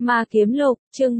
Ma Kiếm Lục, chương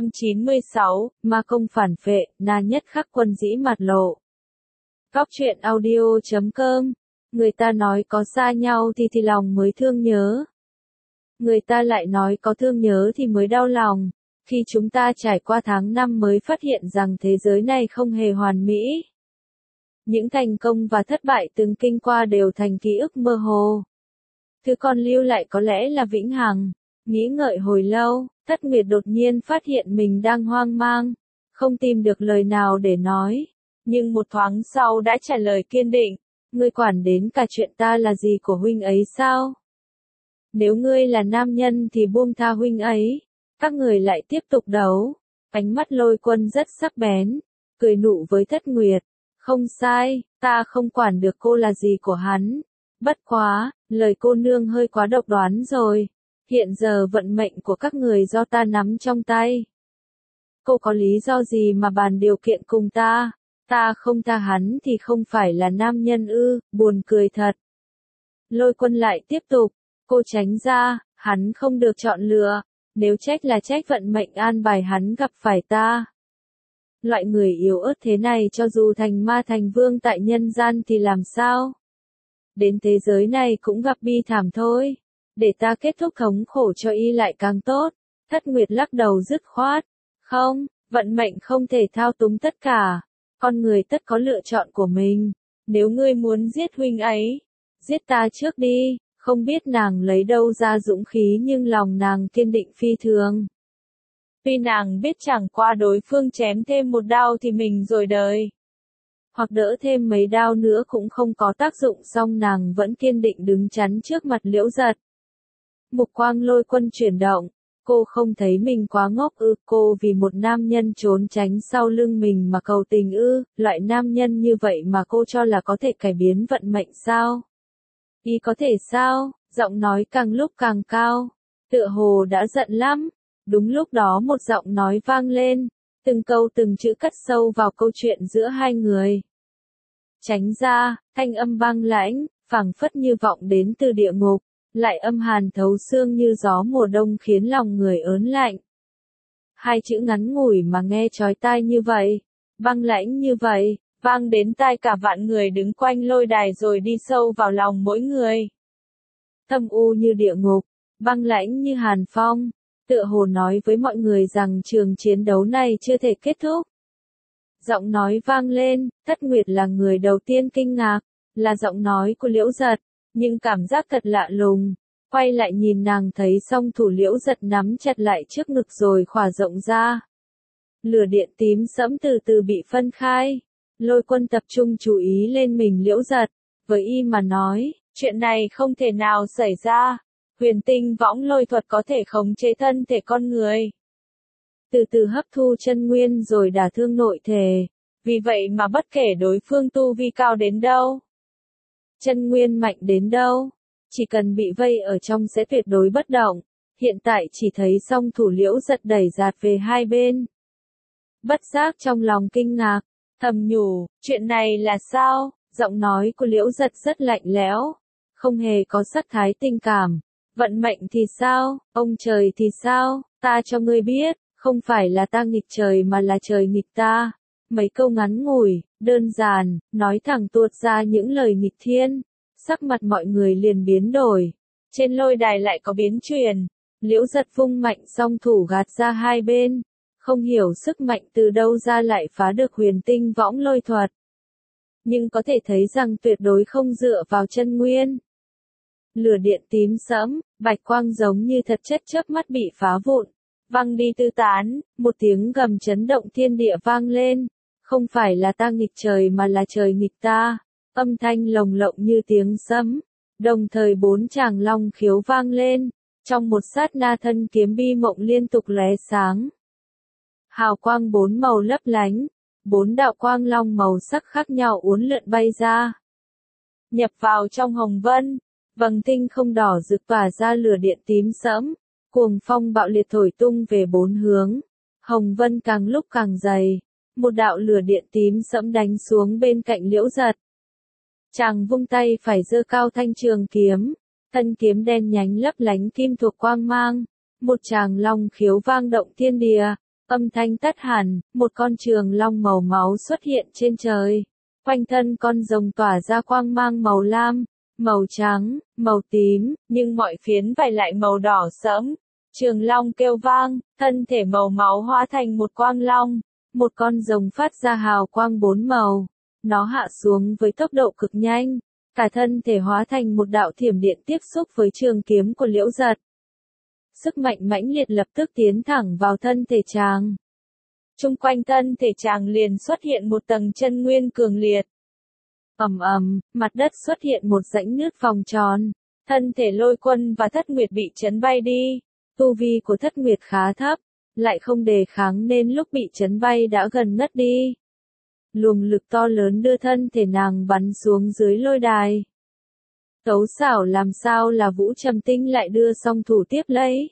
196, Ma Công Phản Phệ, Na Nhất Khắc Quân Dĩ Mặt Lộ. Góc truyện audio.com. Người ta nói có xa nhau thì lòng mới thương nhớ. Người ta lại nói có thương nhớ thì mới đau lòng. Khi chúng ta trải qua tháng năm mới phát hiện rằng thế giới này không hề hoàn mỹ. Những thành công và thất bại từng kinh qua đều thành ký ức mơ hồ. Thứ còn lưu lại có lẽ là vĩnh hằng. Nghĩ ngợi hồi lâu, Thất Nguyệt đột nhiên phát hiện mình đang hoang mang, không tìm được lời nào để nói. Nhưng một thoáng sau đã trả lời kiên định, ngươi quản đến cả chuyện ta là gì của huynh ấy sao? Nếu ngươi là nam nhân thì buông tha huynh ấy. Các người lại tiếp tục đấu. Ánh mắt Lôi Quân rất sắc bén, cười nụ với Thất Nguyệt. Không sai, ta không quản được cô là gì của hắn. Bất quá, lời cô nương hơi quá độc đoán rồi. Hiện giờ vận mệnh của các người do ta nắm trong tay. Cô có lý do gì mà bàn điều kiện cùng ta? Ta không tha hắn thì không phải là nam nhân ư, buồn cười thật. Lôi Quân lại tiếp tục, cô tránh ra, hắn không được chọn lựa, nếu trách là trách vận mệnh an bài hắn gặp phải ta. Loại người yếu ớt thế này cho dù thành ma thành vương tại nhân gian thì làm sao? Đến thế giới này cũng gặp bi thảm thôi. Để ta kết thúc thống khổ cho y lại càng tốt. Thất Nguyệt lắc đầu dứt khoát. Không, vận mệnh không thể thao túng tất cả. Con người tất có lựa chọn của mình. Nếu ngươi muốn giết huynh ấy, giết ta trước đi. Không biết nàng lấy đâu ra dũng khí nhưng lòng nàng kiên định phi thường. Tuy nàng biết chẳng qua đối phương chém thêm một đao thì mình rồi đời. Hoặc đỡ thêm mấy đao nữa cũng không có tác dụng, song nàng vẫn kiên định đứng chắn trước mặt Liễu Giật. Mục quang Lôi Quân chuyển động, cô không thấy mình quá ngốc ư? Cô vì một nam nhân trốn tránh sau lưng mình mà cầu tình ư? Loại nam nhân như vậy mà cô cho là có thể cải biến vận mệnh sao? Y có thể sao? Giọng nói càng lúc càng cao, tựa hồ đã giận lắm. Đúng lúc đó một giọng nói vang lên, từng câu từng chữ cắt sâu vào câu chuyện giữa hai người. Tránh ra, thanh âm băng lãnh, phảng phất như vọng đến từ địa ngục. Lại âm hàn thấu xương như gió mùa đông khiến lòng người ớn lạnh. Hai chữ ngắn ngủi mà nghe chói tai như vậy, băng lãnh như vậy, vang đến tai cả vạn người đứng quanh lôi đài rồi đi sâu vào lòng mỗi người. Thâm u như địa ngục, băng lãnh như hàn phong, tựa hồ nói với mọi người rằng trường chiến đấu này chưa thể kết thúc. Giọng nói vang lên, Thất Nguyệt là người đầu tiên kinh ngạc, là giọng nói của Liễu Giật. Nhưng cảm giác thật lạ lùng, quay lại nhìn nàng thấy song thủ Liễu Giật nắm chặt lại trước ngực rồi khỏa rộng ra. Lửa điện tím sẫm từ từ bị phân khai. Lôi Quân tập trung chú ý lên mình Liễu Giật, với y mà nói, chuyện này không thể nào xảy ra. Huyền tinh võng lôi thuật có thể khống chế thân thể con người. Từ từ hấp thu chân nguyên rồi đả thương nội thể. Vì vậy mà bất kể đối phương tu vi cao đến đâu, chân nguyên mạnh đến đâu, chỉ cần bị vây ở trong sẽ tuyệt đối bất động. Hiện tại chỉ thấy song thủ Liễu Giật đẩy dạt về hai bên. Bất giác trong lòng kinh ngạc, thầm nhủ, chuyện này là sao? Giọng nói của Liễu Giật rất lạnh lẽo, không hề có sắc thái tình cảm. Vận mệnh thì sao? Ông trời thì sao? Ta cho ngươi biết, không phải là ta nghịch trời mà là trời nghịch ta. Mấy câu ngắn ngủi, đơn giản, nói thẳng tuột ra những lời nghịch thiên. Sắc mặt mọi người liền biến đổi. Trên lôi đài lại có biến chuyển. Liễu Giật vung mạnh song thủ gạt ra hai bên. Không hiểu sức mạnh từ đâu ra lại phá được huyền tinh võng lôi thuật. Nhưng có thể thấy rằng tuyệt đối không dựa vào chân nguyên. Lửa điện tím sẫm, bạch quang giống như thật chất chớp mắt bị phá vụn, văng đi tứ tán, một tiếng gầm chấn động thiên địa vang lên. Không phải là ta nghịch trời mà là trời nghịch ta. Âm thanh lồng lộng như tiếng sấm. Đồng thời bốn tràng long khiếu vang lên. Trong một sát na thân kiếm bi mộng liên tục lóe sáng. Hào quang bốn màu lấp lánh. Bốn đạo quang long màu sắc khác nhau uốn lượn bay ra. Nhập vào trong hồng vân. Vầng tinh không đỏ rực tỏa ra lửa điện tím sẫm. Cuồng phong bạo liệt thổi tung về bốn hướng. Hồng vân càng lúc càng dày. Một đạo lửa điện tím sẫm đánh xuống bên cạnh Liễu Giật. Chàng vung tay phải giơ cao thanh trường kiếm. Thân kiếm đen nhánh lấp lánh kim thuộc quang mang. một tràng long khiếu vang động thiên địa, âm thanh tắt hẳn, một con trường long màu máu xuất hiện trên trời. Quanh thân con rồng tỏa ra quang mang màu lam, màu trắng, màu tím, nhưng mọi phiến vảy lại màu đỏ sẫm. Trường long kêu vang, thân thể màu máu hóa thành một quang long, một con rồng phát ra hào quang bốn màu. Nó hạ xuống với tốc độ cực nhanh, cả thân thể hóa thành một đạo thiểm điện tiếp xúc với trường kiếm của Liễu Giật. Sức mạnh mãnh liệt lập tức tiến thẳng vào thân thể chàng. Chung quanh thân thể chàng liền xuất hiện một tầng chân nguyên cường liệt. Ầm ầm, mặt đất xuất hiện một rãnh nước vòng tròn. Thân thể Lôi Quân và Thất Nguyệt bị chấn bay đi. Tu vi của Thất Nguyệt khá thấp, lại không đề kháng nên lúc bị chấn bay đã gần ngất đi. Luồng lực to lớn đưa thân thể nàng bắn xuống dưới lôi đài. Tấu xảo làm sao là Vũ Trầm Tinh lại đưa song thủ tiếp lấy.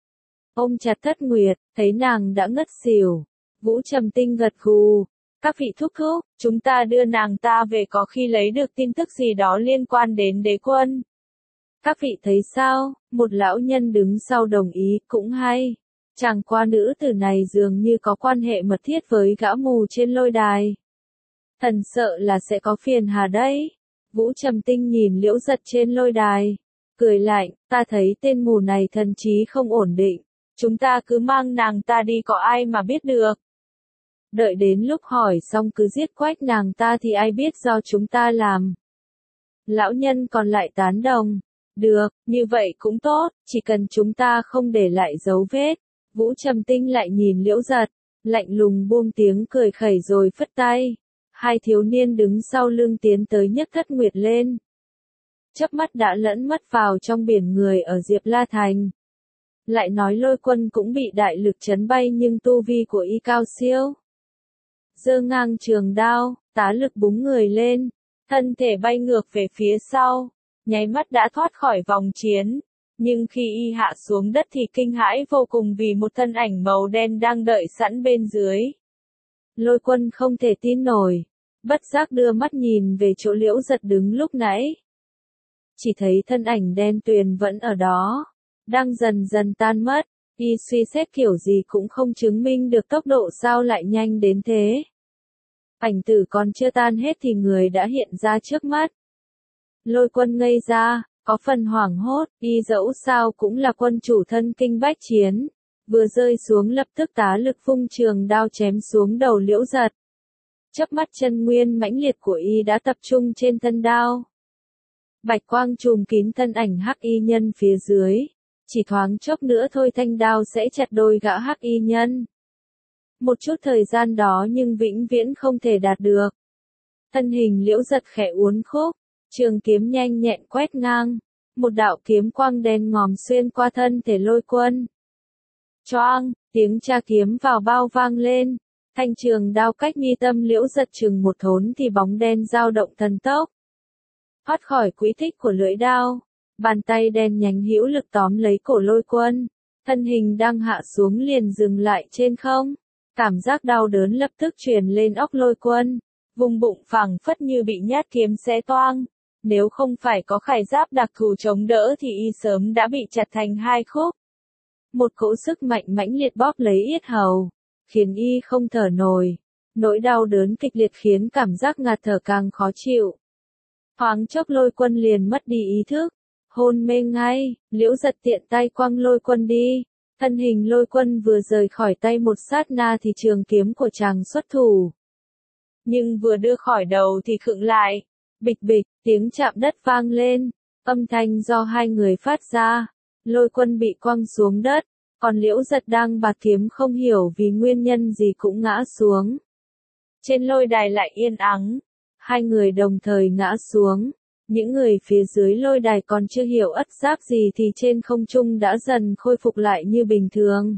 Ôm chặt Thất Nguyệt, thấy nàng đã ngất xỉu. Vũ Trầm Tinh gật gù. Các vị thúc thúc, chúng ta đưa nàng ta về có khi lấy được tin tức gì đó liên quan đến đế quân. Các vị thấy sao? Một lão nhân đứng sau đồng ý, cũng hay. Chàng qua nữ tử này dường như có quan hệ mật thiết với gã mù trên lôi đài. Thần sợ là sẽ có phiền hà đấy. Vũ Trầm Tinh nhìn Liễu Giật trên lôi đài. Cười lạnh, ta thấy tên mù này thần trí không ổn định. Chúng ta cứ mang nàng ta đi có ai mà biết được. Đợi đến lúc hỏi xong cứ giết quách nàng ta thì ai biết do chúng ta làm. Lão nhân còn lại tán đồng. Được, như vậy cũng tốt, chỉ cần chúng ta không để lại dấu vết. Vũ Trầm Tinh lại nhìn Liễu Giật, lạnh lùng buông tiếng cười khẩy rồi phất tay. Hai thiếu niên đứng sau lưng tiến tới nhấc Thất Nguyệt lên. Chớp mắt đã lẫn mất vào trong biển người ở Diệp La Thành. Lại nói Lôi Quân cũng bị đại lực chấn bay nhưng tu vi của y cao siêu. Giơ ngang trường đao, tá lực búng người lên, thân thể bay ngược về phía sau, nháy mắt đã thoát khỏi vòng chiến. Nhưng khi y hạ xuống đất thì kinh hãi vô cùng vì một thân ảnh màu đen đang đợi sẵn bên dưới. Lôi Quân không thể tin nổi, bất giác đưa mắt nhìn về chỗ Liễu Giật đứng lúc nãy. Chỉ thấy thân ảnh đen tuyền vẫn ở đó, đang dần dần tan mất, y suy xét kiểu gì cũng không chứng minh được tốc độ sao lại nhanh đến thế. Ảnh tử còn chưa tan hết thì người đã hiện ra trước mắt. Lôi Quân ngây ra, có phần hoảng hốt, y dẫu sao cũng là quân chủ thân kinh bách chiến. Vừa rơi xuống lập tức tá lực vung trường đao chém xuống đầu Liễu Giật. Chớp mắt chân nguyên mãnh liệt của y đã tập trung trên thân đao. Bạch quang trùm kín thân ảnh hắc y nhân phía dưới. Chỉ thoáng chốc nữa thôi thanh đao sẽ chặt đôi gã hắc y nhân. Một chút thời gian đó nhưng vĩnh viễn không thể đạt được. Thân hình Liễu Giật khẽ uốn khúc, trường kiếm nhanh nhẹn quét ngang. Một đạo kiếm quang đen ngòm xuyên qua thân thể Lôi Quân. Choang, tiếng tra kiếm vào bao vang lên. Thanh trường đao cách mi tâm Liễu Giật chừng một thốn thì bóng đen dao động thần tốc. Thoát khỏi quỹ tích của lưỡi đao, bàn tay đen nhánh hữu lực tóm lấy cổ Lôi Quân. Thân hình đang hạ xuống liền dừng lại trên không. Cảm giác đau đớn lập tức truyền lên óc Lôi Quân. Vùng bụng phẳng phất như bị nhát kiếm xé toang. Nếu không phải có khải giáp đặc thù chống đỡ thì y sớm đã bị chặt thành hai khúc. Một cỗ sức mạnh mãnh liệt bóp lấy yết hầu, khiến y không thở nổi. Nỗi đau đớn kịch liệt khiến cảm giác ngạt thở càng khó chịu. Thoáng chốc Lôi Quân liền mất đi ý thức, hôn mê ngay. Liễu Giật tiện tay quăng Lôi Quân đi. Thân hình Lôi Quân vừa rời khỏi tay một sát na thì trường kiếm của chàng xuất thủ. Nhưng vừa đưa khỏi đầu thì khựng lại. Bịch bịch, tiếng chạm đất vang lên, âm thanh do hai người phát ra. Lôi Quân bị quăng xuống đất, còn Liễu Giật đang bạt kiếm không hiểu vì nguyên nhân gì cũng ngã xuống. Trên lôi đài lại yên ắng, hai người đồng thời ngã xuống. Những người phía dưới lôi đài còn chưa hiểu ất giáp gì thì trên không trung đã dần khôi phục lại như bình thường.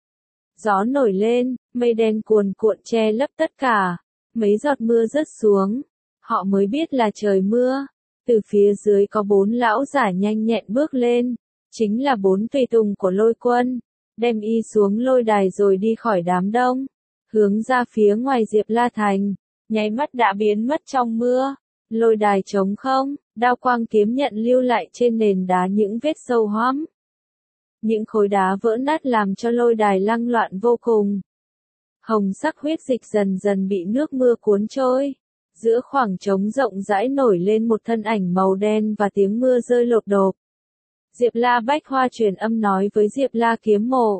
Gió nổi lên, mây đen cuồn cuộn che lấp tất cả, mấy giọt mưa rớt xuống. Họ mới biết là trời mưa. Từ phía dưới có 4 lão giả nhanh nhẹn bước lên. Chính là 4 tùy tùng của Lôi Quân. Đem y xuống lôi đài rồi đi khỏi đám đông. Hướng ra phía ngoài Diệp La Thành. Nháy mắt đã biến mất trong mưa. Lôi đài trống không, đao quang kiếm nhận lưu lại trên nền đá những vết sâu hoắm. những khối đá vỡ nát làm cho lôi đài lăng loạn vô cùng. Hồng sắc huyết dịch dần dần bị nước mưa cuốn trôi. Giữa khoảng trống rộng rãi nổi lên một thân ảnh màu đen và tiếng mưa rơi lột đột. Diệp La Bách Hoa truyền âm nói với Diệp La Kiếm Mộ.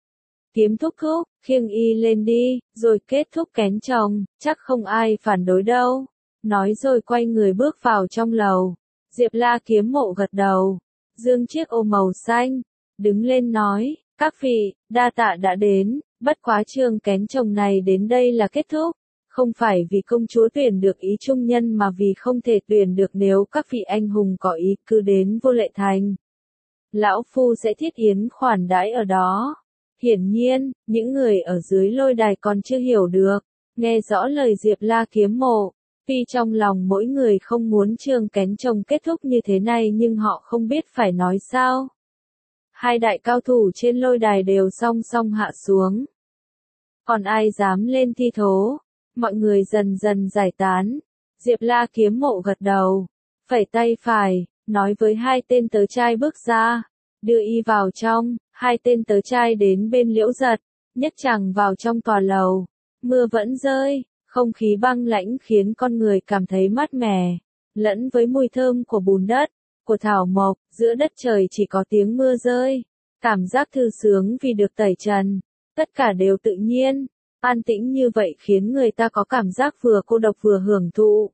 Kiếm thúc thúc, khiêng y lên đi, rồi kết thúc kén chồng, chắc không ai phản đối đâu. Nói rồi quay người bước vào trong lầu. Diệp La Kiếm Mộ gật đầu, dương chiếc ô màu xanh, đứng lên nói, các vị, đa tạ đã đến, bất quá trường kén chồng này đến đây là kết thúc. Không phải vì công chúa tuyển được ý trung nhân mà vì không thể tuyển được nếu các vị anh hùng có ý cứ đến Vô Lệ Thành. Lão Phu sẽ thiết yến khoản đãi ở đó. Hiển nhiên, những người ở dưới lôi đài còn chưa hiểu được, nghe rõ lời Diệp La Kiếm Mộ. Tuy trong lòng mỗi người không muốn trường kén chồng kết thúc như thế này nhưng họ không biết phải nói sao. Hai đại cao thủ trên lôi đài đều song song hạ xuống. Còn ai dám lên thi thố? Mọi người dần dần giải tán. Diệp La Kiếm Mộ gật đầu, phẩy tay phải, nói với hai tên tớ trai bước ra, đưa y vào trong. Hai tên tớ trai đến bên Liễu Giật, nhấc chàng vào trong tòa lầu. Mưa vẫn rơi, không khí băng lãnh khiến con người cảm thấy mát mẻ, lẫn với mùi thơm của bùn đất, của thảo mộc, giữa đất trời chỉ có tiếng mưa rơi. Cảm giác thư sướng vì được tẩy trần, tất cả đều tự nhiên. An tĩnh như vậy khiến người ta có cảm giác vừa cô độc vừa hưởng thụ.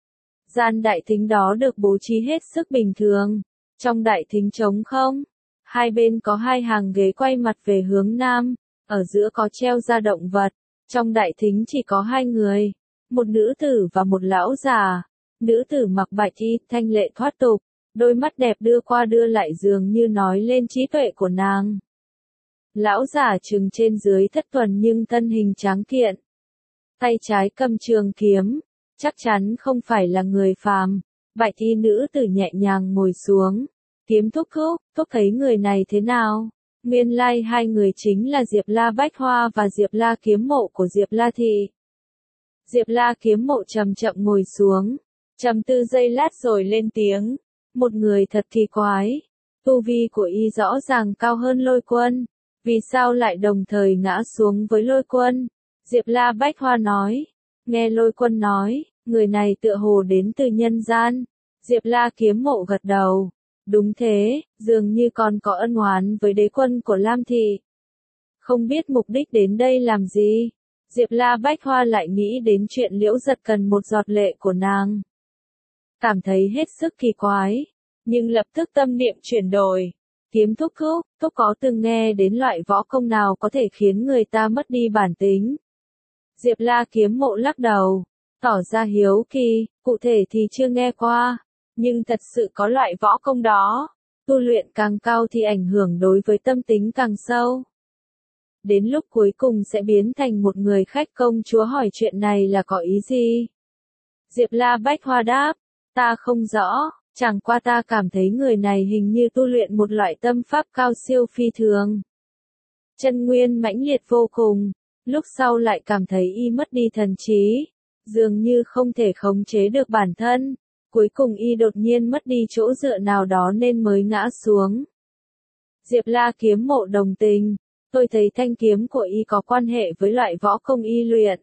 Gian đại thính đó được bố trí hết sức bình thường. Trong đại thính trống không, hai bên có hai hàng ghế quay mặt về hướng nam, ở giữa có treo ra động vật. Trong đại thính chỉ có hai người, một nữ tử và một lão già. Nữ tử mặc bạch y, thanh lệ thoát tục, đôi mắt đẹp đưa qua đưa lại dường như nói lên trí tuệ của nàng. Lão già chừng trên dưới thất tuần nhưng thân hình tráng kiện. Tay trái cầm trường kiếm, chắc chắn không phải là người phàm. Bạch y nữ tử nhẹ nhàng ngồi xuống. Kiếm thúc thúc thấy người này thế nào? Nguyên lai hai người chính là Diệp La Bách Hoa và Diệp La Kiếm Mộ của Diệp La Thị. Diệp La Kiếm Mộ chậm chậm ngồi xuống, trầm tư giây lát rồi lên tiếng. Một người thật kỳ quái. Tu vi của y rõ ràng cao hơn Lôi Quân. Vì sao lại đồng thời ngã xuống với Lôi Quân? Diệp La Bách Hoa nói. Nghe Lôi Quân nói, người này tựa hồ đến từ nhân gian. Diệp La Kiếm Mộ gật đầu. Đúng thế, dường như còn có ân oán với đế quân của Lam Thị. Không biết mục đích đến đây làm gì? Diệp La Bách Hoa lại nghĩ đến chuyện Liễu Giật cần một giọt lệ của nàng. Cảm thấy hết sức kỳ quái, nhưng lập tức tâm niệm chuyển đổi. Kiếm thúc có từng nghe đến loại võ công nào có thể khiến người ta mất đi bản tính? Diệp La Kiếm Mộ lắc đầu, tỏ ra hiếu kỳ, cụ thể thì chưa nghe qua. Nhưng thật sự có loại võ công đó, tu luyện càng cao thì ảnh hưởng đối với tâm tính càng sâu. Đến lúc cuối cùng sẽ biến thành một người khách. Công chúa hỏi chuyện này là có ý gì? Diệp La Bách Hoa đáp, ta không rõ, chẳng qua ta cảm thấy người này hình như tu luyện một loại tâm pháp cao siêu phi thường. Chân nguyên mãnh liệt vô cùng, lúc sau lại cảm thấy y mất đi thần trí, dường như không thể khống chế được bản thân. Cuối cùng y đột nhiên mất đi chỗ dựa nào đó nên mới ngã xuống. Diệp La Kiếm Mộ đồng tình, tôi thấy thanh kiếm của y có quan hệ với loại võ công y luyện.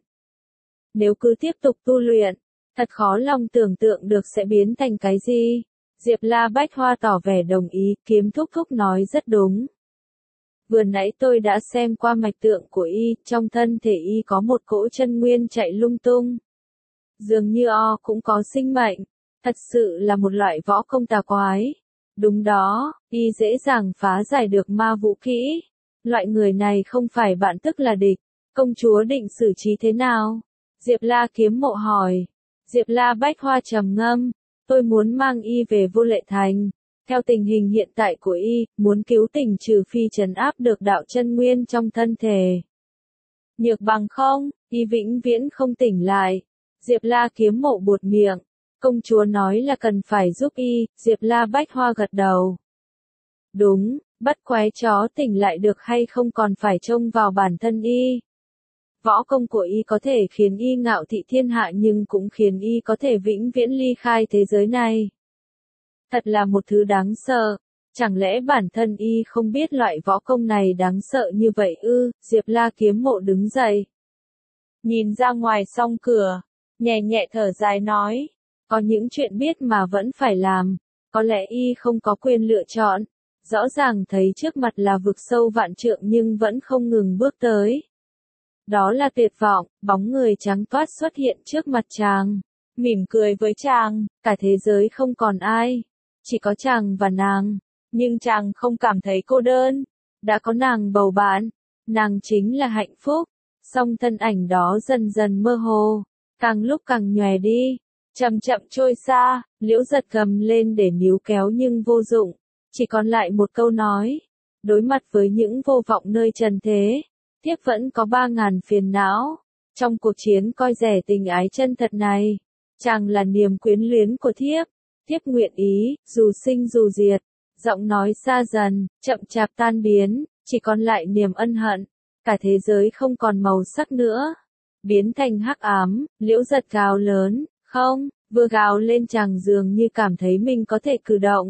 Nếu cứ tiếp tục tu luyện, thật khó lòng tưởng tượng được sẽ biến thành cái gì. Diệp La Bách Hoa tỏ vẻ đồng ý, Kiếm thúc nói rất đúng. Vừa nãy tôi đã xem qua mạch tượng của y, trong thân thể y có một cỗ chân nguyên chạy lung tung. Dường như cũng có sinh mệnh. Thật sự là một loại võ công tà quái. Đúng đó, y dễ dàng phá giải được ma vũ kỹ. Loại người này không phải bạn tức là địch. Công chúa định xử trí thế nào? Diệp La Kiếm Mộ hỏi. Diệp La Bách Hoa trầm ngâm. Tôi muốn mang y về Vô Lệ Thành. Theo tình hình hiện tại của y, muốn cứu tỉnh trừ phi trấn áp được đạo chân nguyên trong thân thể. Nhược bằng không, y vĩnh viễn không tỉnh lại. Diệp La Kiếm Mộ buột miệng. Công chúa nói là cần phải giúp y. Diệp La Bách Hoa gật đầu. Đúng, bắt quái chó tỉnh lại được hay không còn phải trông vào bản thân y. Võ công của y có thể khiến y ngạo thị thiên hạ nhưng cũng khiến y có thể vĩnh viễn ly khai thế giới này. Thật là một thứ đáng sợ. Chẳng lẽ bản thân y không biết loại võ công này đáng sợ như vậy ư? Diệp La Kiếm Mộ đứng dậy. Nhìn ra ngoài song cửa, nhẹ nhẹ thở dài nói. Có những chuyện biết mà vẫn phải làm. Có lẽ y không có quyền lựa chọn. Rõ ràng thấy trước mặt là vực sâu vạn trượng nhưng vẫn không ngừng bước tới. Đó là tuyệt vọng, bóng người trắng toát xuất hiện trước mặt chàng. Mỉm cười với chàng, cả thế giới không còn ai. Chỉ có chàng và nàng. Nhưng chàng không cảm thấy cô đơn. Đã có nàng bầu bạn. Nàng chính là hạnh phúc. Song thân ảnh đó dần dần mơ hồ. Càng lúc càng nhòe đi. Chậm chậm trôi xa. Liễu Giật cầm lên để níu kéo nhưng vô dụng. Chỉ còn lại một câu nói. Đối mặt với những vô vọng nơi trần thế. Thiếp vẫn có 3.000 phiền não. Trong cuộc chiến coi rẻ tình ái chân thật này. Chàng là niềm quyến luyến của thiếp. Thiếp nguyện ý, dù sinh dù diệt. Giọng nói xa dần, chậm chạp tan biến, chỉ còn lại niềm ân hận. Cả thế giới không còn màu sắc nữa. Biến thành hắc ám, Liễu Giật gào lớn, không, vừa gào lên chàng dường như cảm thấy mình có thể cử động.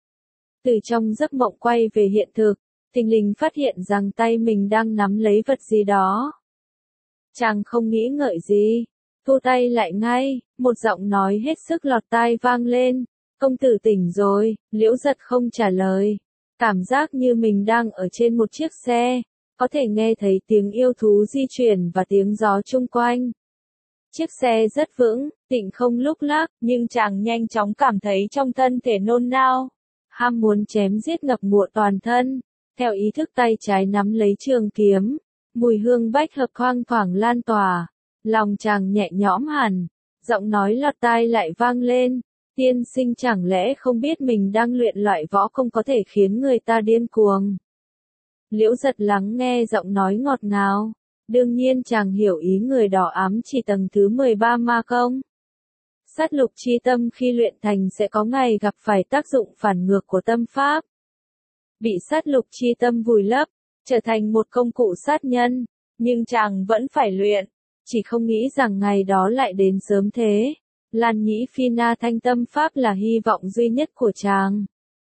Từ trong giấc mộng quay về hiện thực, thình lình phát hiện rằng tay mình đang nắm lấy vật gì đó. Chàng không nghĩ ngợi gì, thu tay lại ngay, một giọng nói hết sức lọt tai vang lên. Công tử tỉnh rồi, Liễu Giật không trả lời. Cảm giác như mình đang ở trên một chiếc xe, có thể nghe thấy tiếng yêu thú di chuyển và tiếng gió chung quanh. Chiếc xe rất vững, tịnh không lúc lắc, nhưng chàng nhanh chóng cảm thấy trong thân thể nôn nao. Ham muốn chém giết ngập ngụa toàn thân, theo ý thức tay trái nắm lấy trường kiếm. Mùi hương bách hợp thoang thoảng lan tỏa, lòng chàng nhẹ nhõm hẳn, giọng nói lọt tai lại vang lên. Tiên sinh chẳng lẽ không biết mình đang luyện loại võ công có thể khiến người ta điên cuồng. Liễu Giật lắng nghe giọng nói ngọt ngào. Đương nhiên chàng hiểu ý người đỏ ám chỉ tầng thứ 13 ma công. Sát lục chi tâm khi luyện thành sẽ có ngày gặp phải tác dụng phản ngược của tâm pháp. Bị sát lục chi tâm vùi lấp, trở thành một công cụ sát nhân. Nhưng chàng vẫn phải luyện. Chỉ không nghĩ rằng ngày đó lại đến sớm thế. Lan Nhĩ Phi Na Thanh tâm pháp là hy vọng duy nhất của chàng.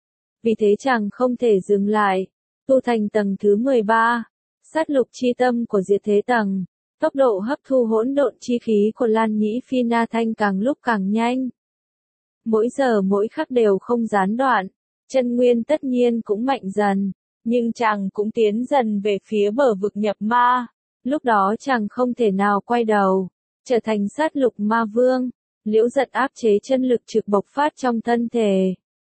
Vì thế chàng không thể dừng lại. Tu thành tầng thứ 13. Sát lục chi tâm của diệt thế tầng. Tốc độ hấp thu hỗn độn chi khí của Lan Nhĩ Phi Na Thanh càng lúc càng nhanh. Mỗi giờ mỗi khắc đều không gián đoạn. Chân nguyên tất nhiên cũng mạnh dần. Nhưng chàng cũng tiến dần về phía bờ vực nhập ma. Lúc đó chàng không thể nào quay đầu. Trở thành sát lục ma vương. Liễu Giật áp chế chân lực trực bộc phát trong thân thể.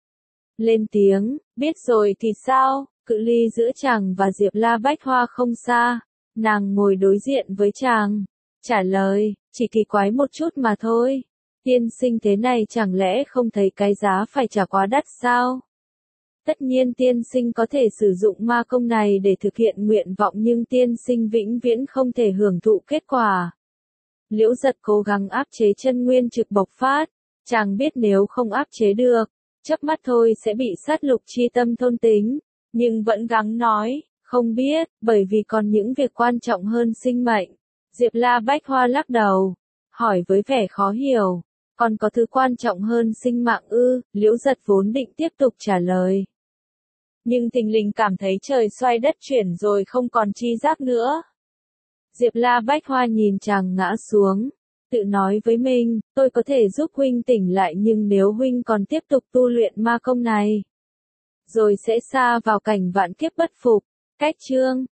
Lên tiếng, biết rồi thì sao, cự ly giữa chàng và Diệp La Bách Hoa không xa. Nàng ngồi đối diện với chàng. Trả lời, chỉ kỳ quái một chút mà thôi. Tiên sinh thế này chẳng lẽ không thấy cái giá phải trả quá đắt sao? Tất nhiên tiên sinh có thể sử dụng ma công này để thực hiện nguyện vọng nhưng tiên sinh vĩnh viễn không thể hưởng thụ kết quả. Liễu Giật cố gắng áp chế chân nguyên trực bộc phát, chàng biết nếu không áp chế được, chớp mắt thôi sẽ bị sát lục chi tâm thôn tính, nhưng vẫn gắng nói, không biết, bởi vì còn những việc quan trọng hơn sinh mệnh. Diệp La Bách Hoa lắc đầu, hỏi với vẻ khó hiểu, còn có thứ quan trọng hơn sinh mạng ư? Liễu Giật vốn định tiếp tục trả lời. Nhưng thình lình cảm thấy trời xoay đất chuyển rồi không còn chi giác nữa. Diệp La Bách Hoa nhìn chàng ngã xuống, tự nói với mình, tôi có thể giúp huynh tỉnh lại nhưng nếu huynh còn tiếp tục tu luyện ma công này, rồi sẽ sa vào cảnh vạn kiếp bất phục. Cách chương